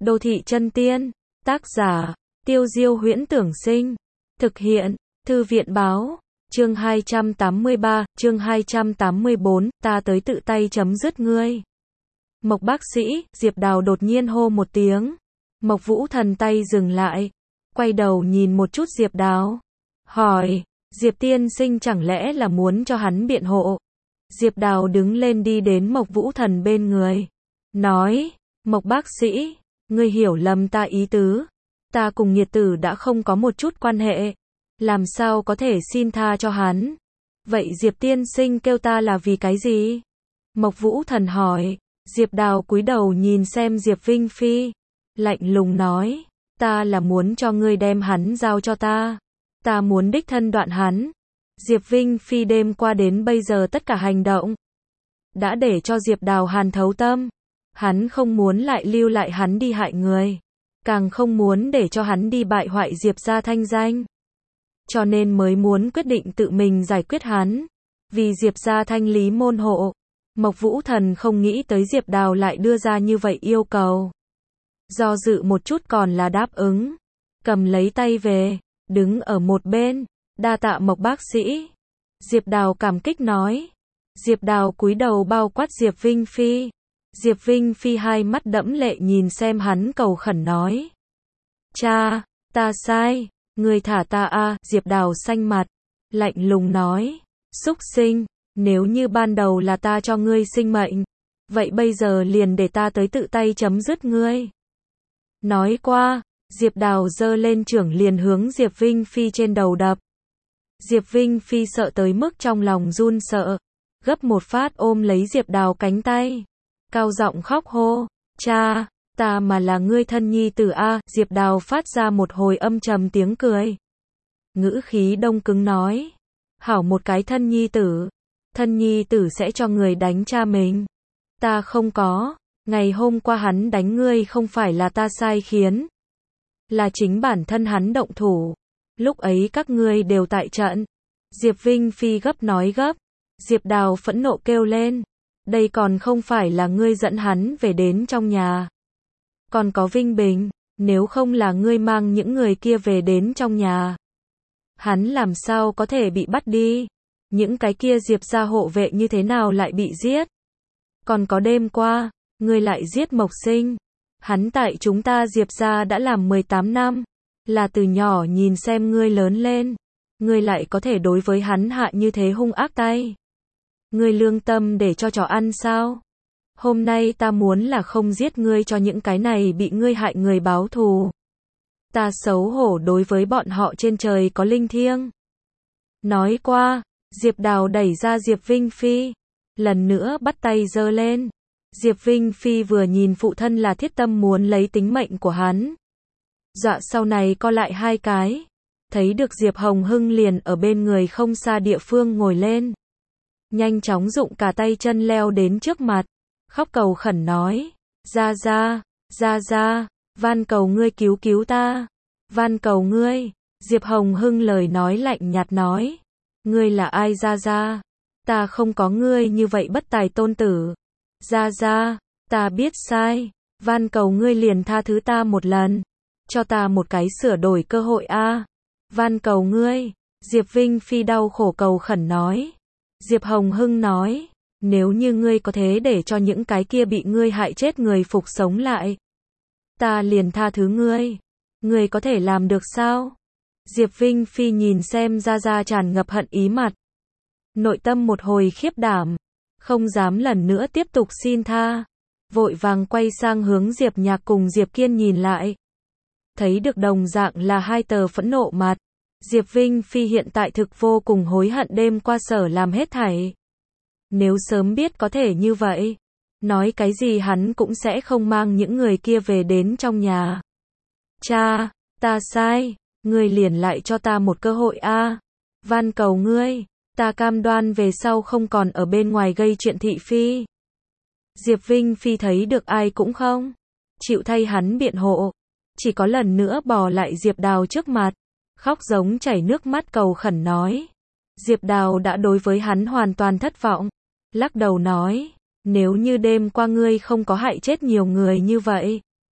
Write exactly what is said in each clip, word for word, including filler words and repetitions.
Đô thị chân tiên, tác giả, Tiêu Diêu Huyễn Tưởng Sinh, thực hiện, Thư viện Báo, chương hai trăm tám mươi ba, chương hai trăm tám mươi bốn, ta tới tự tay chấm dứt ngươi. Mộc bác sĩ, Diệp Đào đột nhiên hô một tiếng. Mộc Vũ Thần tay dừng lại, quay đầu nhìn một chút Diệp Đào, hỏi, Diệp tiên sinh chẳng lẽ là muốn cho hắn biện hộ? Diệp Đào đứng lên đi đến Mộc Vũ Thần bên người, nói, Mộc bác sĩ, ngươi hiểu lầm ta ý tứ, ta cùng Nhiệt Tử đã không có một chút quan hệ, làm sao có thể xin tha cho hắn? Vậy Diệp tiên sinh kêu ta là vì cái gì? Mộc Vũ Thần hỏi. Diệp Đào cúi đầu nhìn xem Diệp Vinh Phi, lạnh lùng nói, ta là muốn cho ngươi đem hắn giao cho ta, ta muốn đích thân đoạn hắn. Diệp Vinh Phi đêm qua đến bây giờ tất cả hành động đã để cho Diệp Đào hàn thấu tâm, hắn không muốn lại lưu lại hắn đi hại người, càng không muốn để cho hắn đi bại hoại Diệp gia thanh danh, cho nên mới muốn quyết định tự mình giải quyết hắn, vì Diệp gia thanh lý môn hộ. Mộc Vũ Thần không nghĩ tới Diệp Đào lại đưa ra như vậy yêu cầu. Do dự một chút còn là đáp ứng. Cầm lấy tay về, đứng ở một bên, đa tạ Mộc bác sĩ. Diệp Đào cảm kích nói. Diệp Đào cúi đầu bao quát Diệp Vinh Phi. Diệp Vinh Phi hai mắt đẫm lệ nhìn xem hắn cầu khẩn nói. Cha, ta sai, người thả ta a. Diệp Đào xanh mặt, lạnh lùng nói. Súc sinh. Nếu như ban đầu là ta cho ngươi sinh mệnh, vậy bây giờ liền để ta tới tự tay chấm dứt ngươi. Nói qua, Diệp Đào giơ lên chưởng liền hướng Diệp Vinh Phi trên đầu đập. Diệp Vinh Phi sợ tới mức trong lòng run sợ, gấp một phát ôm lấy Diệp Đào cánh tay, cao giọng khóc hô, cha, ta mà là ngươi thân nhi tử a. Diệp Đào phát ra một hồi âm trầm tiếng cười, ngữ khí đông cứng nói, hảo một cái thân nhi tử. Thân nhi tử sẽ cho người đánh cha mình. Ta không có, ngày hôm qua hắn đánh ngươi không phải là ta sai khiến, là chính bản thân hắn động thủ. Lúc ấy các ngươi đều tại trận. Diệp Vinh Phi gấp nói gấp. Diệp Đào phẫn nộ kêu lên. Đây còn không phải là ngươi dẫn hắn về đến trong nhà. Còn có Vinh Bình, nếu không là ngươi mang những người kia về đến trong nhà, hắn làm sao có thể bị bắt đi? Những cái kia Diệp gia hộ vệ như thế nào lại bị giết? Còn có đêm qua, ngươi lại giết Mộc Sinh. Hắn tại chúng ta Diệp gia đã làm mười tám năm, là từ nhỏ nhìn xem ngươi lớn lên, ngươi lại có thể đối với hắn hạ như thế hung ác tay. Ngươi lương tâm để cho chó ăn sao? Hôm nay ta muốn là không giết ngươi cho những cái này bị ngươi hại người báo thù. Ta xấu hổ đối với bọn họ trên trời có linh thiêng. Nói qua, Diệp Đào đẩy ra Diệp Vinh Phi, lần nữa bắt tay giơ lên. Diệp Vinh Phi vừa nhìn phụ thân là thiết tâm muốn lấy tính mệnh của hắn, dọa sau này co lại hai cái, thấy được Diệp Hồng Hưng liền ở bên người không xa địa phương ngồi lên, nhanh chóng dụng cả tay chân leo đến trước mặt, khóc cầu khẩn nói, ra ra, ra ra, van cầu ngươi cứu cứu ta, van cầu ngươi. Diệp Hồng Hưng lời nói lạnh nhạt nói, ngươi là ai ra ra? Ta không có ngươi như vậy bất tài tôn tử. Ra ra, ta biết sai, van cầu ngươi liền tha thứ ta một lần, cho ta một cái sửa đổi cơ hội a. Van cầu ngươi. Diệp Vinh Phi đau khổ cầu khẩn nói. Diệp Hồng Hưng nói, nếu như ngươi có thế để cho những cái kia bị ngươi hại chết người phục sống lại, ta liền tha thứ ngươi. Ngươi có thể làm được sao? Diệp Vinh Phi nhìn xem ra ra tràn ngập hận ý mặt, nội tâm một hồi khiếp đảm, không dám lần nữa tiếp tục xin tha, vội vàng quay sang hướng Diệp Nhạc cùng Diệp Kiên nhìn lại, thấy được đồng dạng là hai tờ phẫn nộ mặt. Diệp Vinh Phi hiện tại thực vô cùng hối hận đêm qua sở làm hết thảy. Nếu sớm biết có thể như vậy, nói cái gì hắn cũng sẽ không mang những người kia về đến trong nhà. Cha, ta sai. Ngươi liền lại cho ta một cơ hội a. Van cầu ngươi, ta cam đoan về sau không còn ở bên ngoài gây chuyện thị phi. Diệp Vinh Phi thấy được ai cũng không chịu thay hắn biện hộ, chỉ có lần nữa bò lại Diệp Đào trước mặt, khóc giống chảy nước mắt cầu khẩn nói. Diệp Đào đã đối với hắn hoàn toàn thất vọng, lắc đầu nói, nếu như đêm qua ngươi không có hại chết nhiều người như vậy,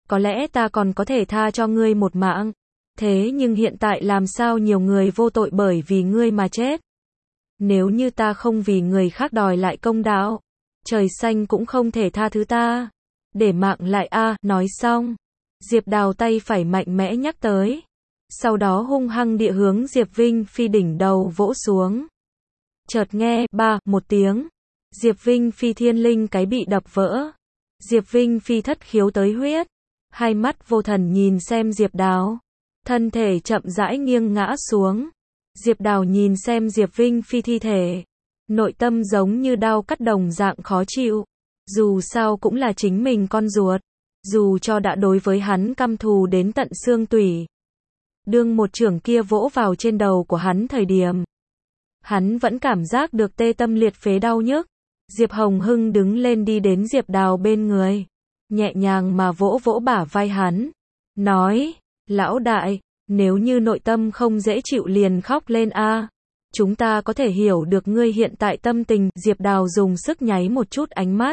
có lẽ ta còn có thể tha cho ngươi một mạng. Thế nhưng hiện tại làm sao nhiều người vô tội bởi vì ngươi mà chết. Nếu như ta không vì người khác đòi lại công đạo, trời xanh cũng không thể tha thứ ta. Để mạng lại a, nói xong. Diệp Đào tay phải mạnh mẽ nhắc tới. Sau đó hung hăng địa hướng Diệp Vinh Phi đỉnh đầu vỗ xuống. Chợt nghe, ba, một tiếng. Diệp Vinh Phi thiên linh cái bị đập vỡ. Diệp Vinh Phi thất khiếu tới huyết. Hai mắt vô thần nhìn xem Diệp Đào. Thân thể chậm rãi nghiêng ngã xuống. Diệp Đào nhìn xem Diệp Vinh Phi thi thể. Nội tâm giống như đau cắt đồng dạng khó chịu. Dù sao cũng là chính mình con ruột. Dù cho đã đối với hắn căm thù đến tận xương tủy. Đương một chưởng kia vỗ vào trên đầu của hắn thời điểm. Hắn vẫn cảm giác được tê tâm liệt phế đau nhức. Diệp Hồng Hưng đứng lên đi đến Diệp Đào bên người. Nhẹ nhàng mà vỗ vỗ bả vai hắn. Nói, lão đại, nếu như nội tâm không dễ chịu liền khóc lên a. Chúng ta có thể hiểu được ngươi hiện tại tâm tình. Diệp Đào dùng sức nháy một chút ánh mắt.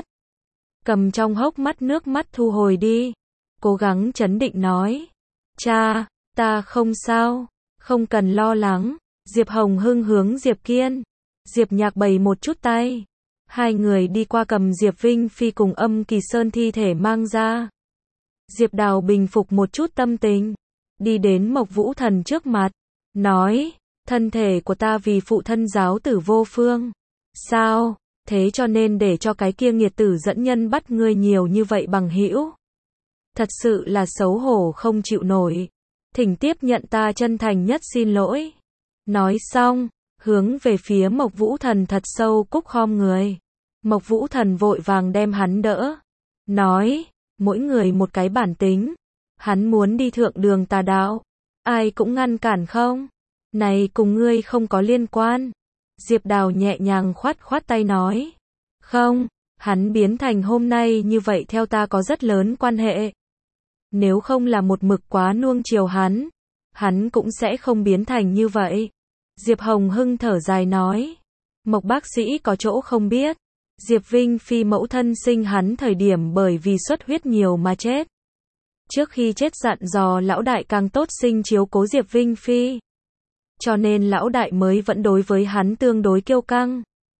Cầm trong hốc mắt nước mắt thu hồi đi. Cố gắng trấn định nói. Cha, ta không sao, không cần lo lắng. Diệp Hồng Hưng hướng Diệp Kiên. Diệp Nhạc bày một chút tay. Hai người đi qua cầm Diệp Vinh Phi cùng Âm Kỳ Sơn thi thể mang ra. Diệp Đào bình phục một chút tâm tình. Đi đến Mộc Vũ Thần trước mặt. Nói, thân thể của ta vì phụ thân giáo tử vô phương. Sao, thế cho nên để cho cái kia nghiệt tử dẫn nhân bắt ngươi nhiều như vậy bằng hữu. Thật sự là xấu hổ không chịu nổi. Thỉnh tiếp nhận ta chân thành nhất xin lỗi. Nói xong, hướng về phía Mộc Vũ Thần thật sâu cúc khom người. Mộc Vũ Thần vội vàng đem hắn đỡ. Nói, mỗi người một cái bản tính. Hắn muốn đi thượng đường tà đạo. Ai cũng ngăn cản không? Này cùng ngươi không có liên quan. Diệp Đào nhẹ nhàng khoát khoát tay nói. Không, hắn biến thành hôm nay như vậy theo ta có rất lớn quan hệ. Nếu không là một mực quá nuông chiều hắn, hắn cũng sẽ không biến thành như vậy. Diệp Hồng Hưng thở dài nói. Mộc bác sĩ có chỗ không biết. Diệp Vinh Phi mẫu thân sinh hắn thời điểm bởi vì xuất huyết nhiều mà chết. Trước khi chết dặn dò lão đại càng tốt sinh chiếu cố Diệp Vinh Phi. Cho nên lão đại mới vẫn đối với hắn tương đối kiêu căng.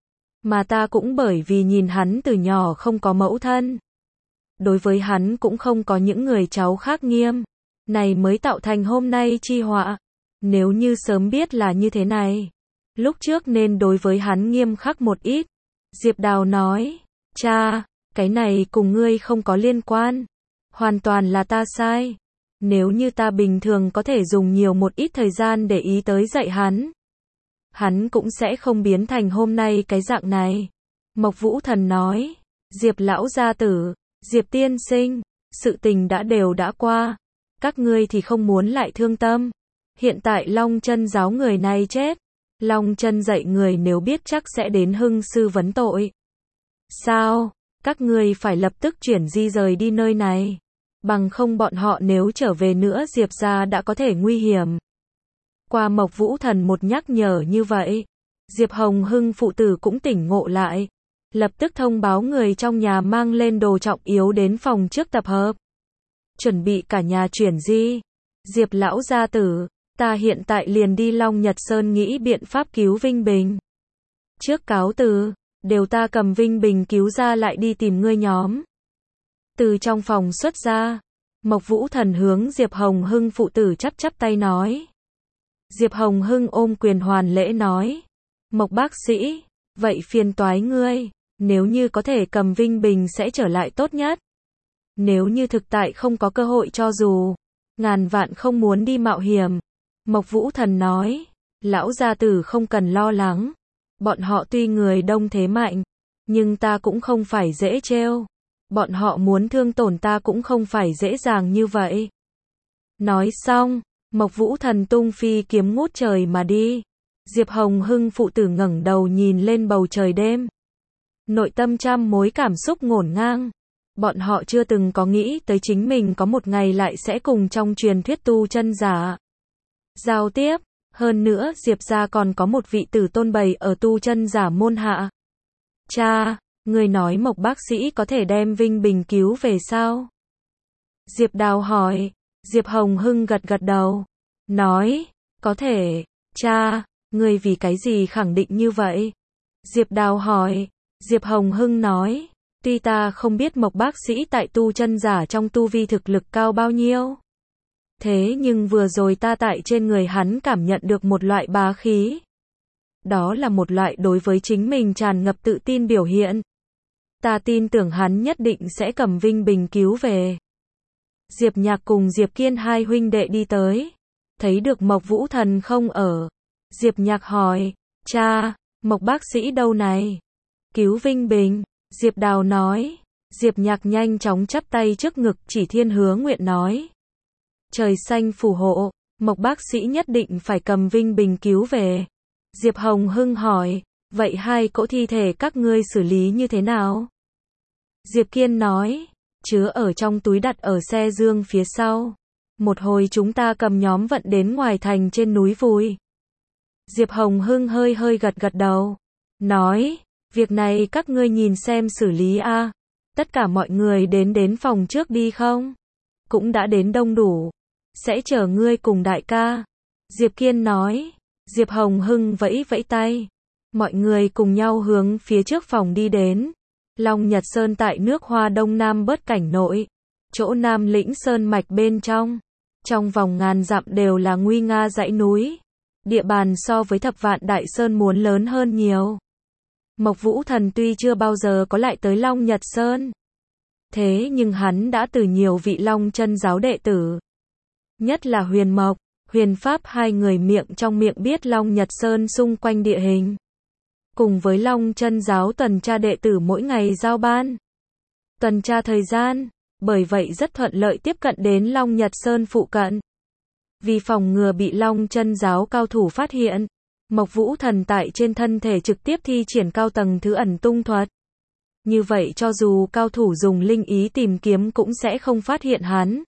Mà ta cũng bởi vì nhìn hắn từ nhỏ không có mẫu thân. Đối với hắn cũng không có những người cháu khác nghiêm. Này mới tạo thành hôm nay chi họa. Nếu như sớm biết là như thế này. Lúc trước nên đối với hắn nghiêm khắc một ít. Diệp Đào nói. Cha, cái này cùng ngươi không có liên quan. Hoàn toàn là ta sai. Nếu như ta bình thường có thể dùng nhiều một ít thời gian để ý tới dạy hắn. Hắn cũng sẽ không biến thành hôm nay cái dạng này. Mộc Vũ Thần nói. Diệp lão gia tử, Diệp tiên sinh, sự tình đã đều đã qua. Các ngươi thì không muốn lại thương tâm. Hiện tại Long Chân giáo người này chết. Long Chân dạy người nếu biết chắc sẽ đến hưng sư vấn tội. Sao? Các ngươi phải lập tức chuyển di rời đi nơi này. Bằng không bọn họ nếu trở về nữa Diệp gia đã có thể nguy hiểm. Qua Mộc Vũ Thần một nhắc nhở như vậy. Diệp Hồng Hưng phụ tử cũng tỉnh ngộ lại. Lập tức thông báo người trong nhà mang lên đồ trọng yếu đến phòng trước tập hợp. Chuẩn bị cả nhà chuyển di. Diệp lão gia tử, ta hiện tại liền đi Long Nhật Sơn nghĩ biện pháp cứu Vinh Bình. Trước cáo từ, đều ta cầm Vinh Bình cứu ra lại đi tìm ngươi nhóm. Từ trong phòng xuất ra, Mộc Vũ Thần hướng Diệp Hồng Hưng phụ tử chắp chắp tay nói. Diệp Hồng Hưng ôm quyền hoàn lễ nói. Mộc bác sĩ, vậy phiền toái ngươi, nếu như có thể cầm Vinh Bình sẽ trở lại tốt nhất. Nếu như thực tại không có cơ hội cho dù, ngàn vạn không muốn đi mạo hiểm. Mộc Vũ Thần nói, lão gia tử không cần lo lắng. Bọn họ tuy người đông thế mạnh, nhưng ta cũng không phải dễ trêu. Bọn họ muốn thương tổn ta cũng không phải dễ dàng như vậy. Nói xong, Mộc Vũ Thần tung phi kiếm ngút trời mà đi. Diệp Hồng Hưng phụ tử ngẩng đầu nhìn lên bầu trời đêm. Nội tâm trăm mối cảm xúc ngổn ngang. Bọn họ chưa từng có nghĩ tới chính mình có một ngày lại sẽ cùng trong truyền thuyết tu chân giả giao tiếp. Hơn nữa Diệp gia còn có một vị tử tôn bày ở tu chân giả môn hạ. Cha, người nói Mộc bác sĩ có thể đem Vinh Bình cứu về sao? Diệp Đào hỏi. Diệp Hồng Hưng gật gật đầu. Nói, có thể. Cha, ngươi vì cái gì khẳng định như vậy? Diệp Đào hỏi. Diệp Hồng Hưng nói, tuy ta không biết Mộc bác sĩ tại tu chân giả trong tu vi thực lực cao bao nhiêu. Thế nhưng vừa rồi ta tại trên người hắn cảm nhận được một loại bá khí. Đó là một loại đối với chính mình tràn ngập tự tin biểu hiện. Ta tin tưởng hắn nhất định sẽ cầm Vinh Bình cứu về. Diệp Nhạc cùng Diệp Kiên hai huynh đệ đi tới. Thấy được Mộc Vũ Thần không ở. Diệp Nhạc hỏi, cha, Mộc bác sĩ đâu này? Cứu Vinh Bình. Diệp Đào nói. Diệp Nhạc nhanh chóng chắp tay trước ngực chỉ thiên hứa nguyện nói. Trời xanh phù hộ, Mộc bác sĩ nhất định phải cầm Vinh Bình cứu về. Diệp Hồng Hưng hỏi, vậy hai cỗ thi thể các ngươi xử lý như thế nào? Diệp Kiên nói, chứa ở trong túi đặt ở xe dương phía sau. Một hồi chúng ta cầm nhóm vận đến ngoài thành trên núi vùi. Diệp Hồng Hưng hơi hơi gật gật đầu. Nói, việc này các ngươi nhìn xem xử lý a. Tất cả mọi người đến đến phòng trước đi không? Cũng đã đến đông đủ. Sẽ chờ ngươi cùng đại ca. Diệp Kiên nói. Diệp Hồng Hưng vẫy vẫy tay. Mọi người cùng nhau hướng phía trước phòng đi đến. Long Nhật Sơn tại nước Hoa Đông Nam bớt cảnh nội. Chỗ Nam Lĩnh Sơn mạch bên trong. Trong vòng ngàn dặm đều là nguy nga dãy núi. Địa bàn so với Thập Vạn Đại Sơn muốn lớn hơn nhiều. Mộc Vũ Thần tuy chưa bao giờ có lại tới Long Nhật Sơn. Thế nhưng hắn đã từ nhiều vị Long Chân giáo đệ tử. Nhất là Huyền Mộc, Huyền Pháp hai người miệng trong miệng biết Long Nhật Sơn xung quanh địa hình. Cùng với Long Chân giáo tuần tra đệ tử mỗi ngày giao ban. Tuần tra thời gian, bởi vậy rất thuận lợi tiếp cận đến Long Nhật Sơn phụ cận. Vì phòng ngừa bị Long Chân giáo cao thủ phát hiện, Mộc Vũ Thần tại trên thân thể trực tiếp thi triển cao tầng thứ ẩn tung thuật. Như vậy cho dù cao thủ dùng linh ý tìm kiếm cũng sẽ không phát hiện hắn.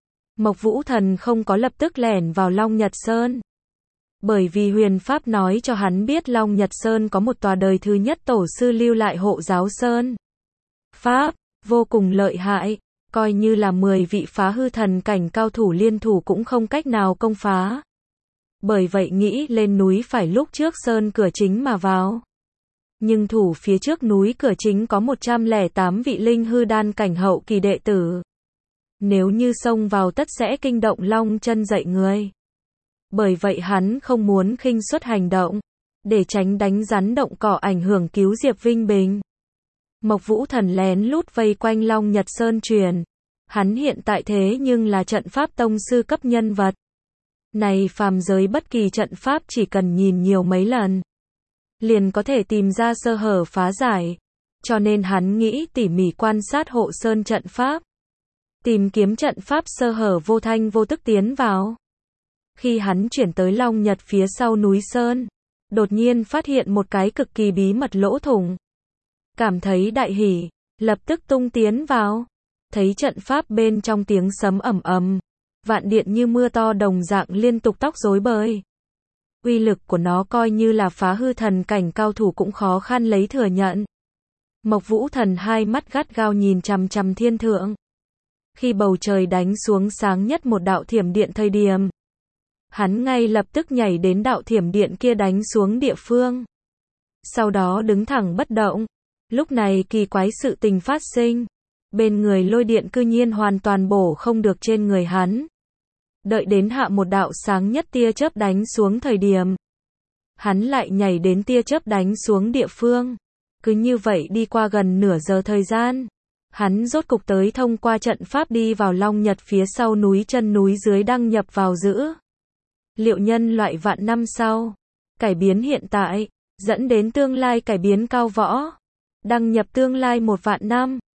Mộc Vũ Thần không có lập tức lẻn vào Long Nhật Sơn. Bởi vì Huyền Pháp nói cho hắn biết Long Nhật Sơn có một tòa đời thứ nhất tổ sư lưu lại hộ giáo Sơn. Pháp, vô cùng lợi hại, coi như là mười vị phá hư thần cảnh cao thủ liên thủ cũng không cách nào công phá. Bởi vậy nghĩ lên núi phải lúc trước Sơn cửa chính mà vào. Nhưng thủ phía trước núi cửa chính có một trăm lẻ tám vị linh hư đan cảnh hậu kỳ đệ tử. Nếu như xông vào tất sẽ kinh động Long Chân dậy người. Bởi vậy hắn không muốn khinh suất hành động, để tránh đánh rắn động cỏ ảnh hưởng cứu Diệp Vinh Bình. Mộc Vũ Thần lén lút vây quanh Long Nhật Sơn truyền. Hắn hiện tại thế nhưng là trận pháp tông sư cấp nhân vật. Này phàm giới bất kỳ trận pháp chỉ cần nhìn nhiều mấy lần, liền có thể tìm ra sơ hở phá giải. Cho nên hắn nghĩ tỉ mỉ quan sát hộ sơn trận pháp. Tìm kiếm trận pháp sơ hở vô thanh vô tức tiến vào. Khi hắn chuyển tới Long Nhật phía sau núi Sơn, đột nhiên phát hiện một cái cực kỳ bí mật lỗ thủng. Cảm thấy đại hỉ, lập tức tung tiến vào. Thấy trận pháp bên trong tiếng sấm ầm ầm, vạn điện như mưa to đồng dạng liên tục tóc rối bời. Uy lực của nó coi như là phá hư thần cảnh cao thủ cũng khó khăn lấy thừa nhận. Mộc Vũ Thần hai mắt gắt gao nhìn chằm chằm thiên thượng. Khi bầu trời đánh xuống sáng nhất một đạo thiểm điện thời điểm, hắn ngay lập tức nhảy đến đạo thiểm điện kia đánh xuống địa phương. Sau đó đứng thẳng bất động. Lúc này kỳ quái sự tình phát sinh. Bên người lôi điện cư nhiên hoàn toàn bổ không được trên người hắn. Đợi đến hạ một đạo sáng nhất tia chớp đánh xuống thời điểm, hắn lại nhảy đến tia chớp đánh xuống địa phương. Cứ như vậy đi qua gần nửa giờ thời gian, hắn rốt cục tới thông qua trận pháp đi vào Long Nhật phía sau núi chân núi dưới đăng nhập vào giữ. Liệu nhân loại vạn năm sau, cải biến hiện tại, dẫn đến tương lai cải biến cao võ. Đăng nhập tương lai một vạn năm.